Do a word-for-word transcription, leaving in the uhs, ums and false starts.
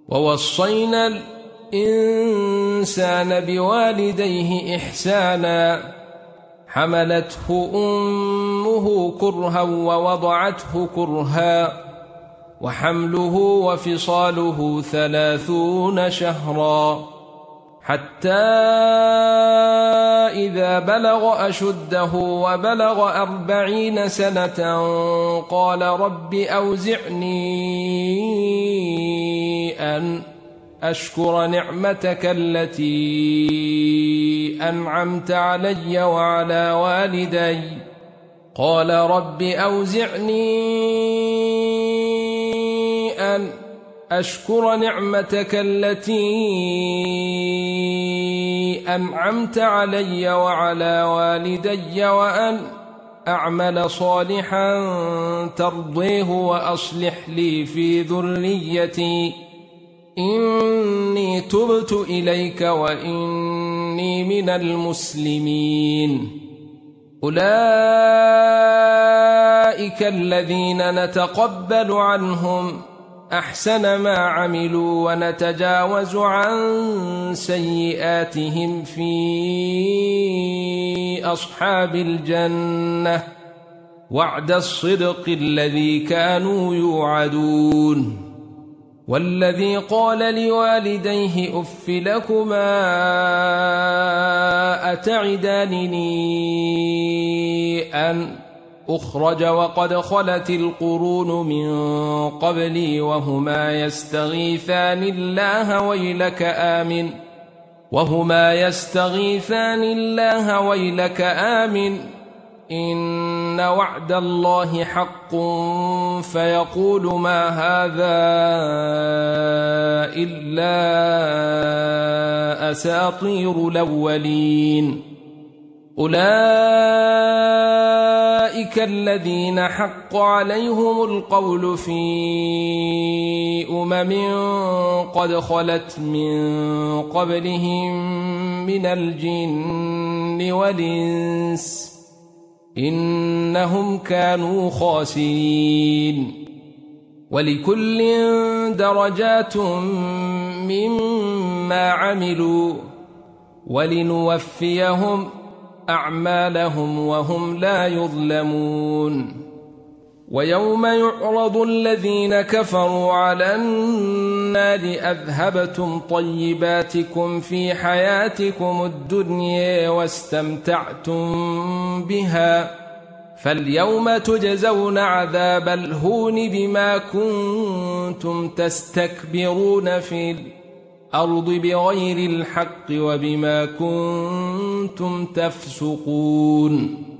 ووصينا الإنسان بوالديه إحسانا حملته أمه كرها ووضعته كرها وحمله وفصاله ثلاثون شهرا حتى إذا بلغ أشده وبلغ أربعين سنة قال رب أوزعني أن أشكر نعمتك التي أنعمت علي وعلى والدي قال رب أوزعني أن أشكر نعمتك التي أنعمت علي وعلى والدي وأن أعمل صالحا ترضيه وأصلح لي في ذريتي إني تبت إليك وإني من المسلمين. أولئك الذين نتقبل عنهم أحسن ما عملوا ونتجاوز عن سيئاتهم في أصحاب الجنة وعد الصدق الذي كانوا يوعدون. والذي قال لوالديه أف لكما أتعدانني أن أخرج وقد خلت القرون من قبلي وهما يستغيثان الله ويلك آمن وهما يستغيثان الله ويلك آمن إن وعد الله حق فيقول ما هذا إلا أساطير الأولين. أولئك الذين حق عليهم القول في أمم قد خلت من قبلهم من الجن والإنس إنهم كانوا خاسرين. ولكل درجات مما عملوا ولنوفيهم أعمالهم وهم لا يظلمون. ويوم يعرض الذين كفروا على النار أذهبتم طيباتكم في حياتكم الدنيا واستمتعتم بها فاليوم تجزون عذاب الهون بما كنتم تستكبرون في الأرض بغير الحق وبما كنتم تفسقون.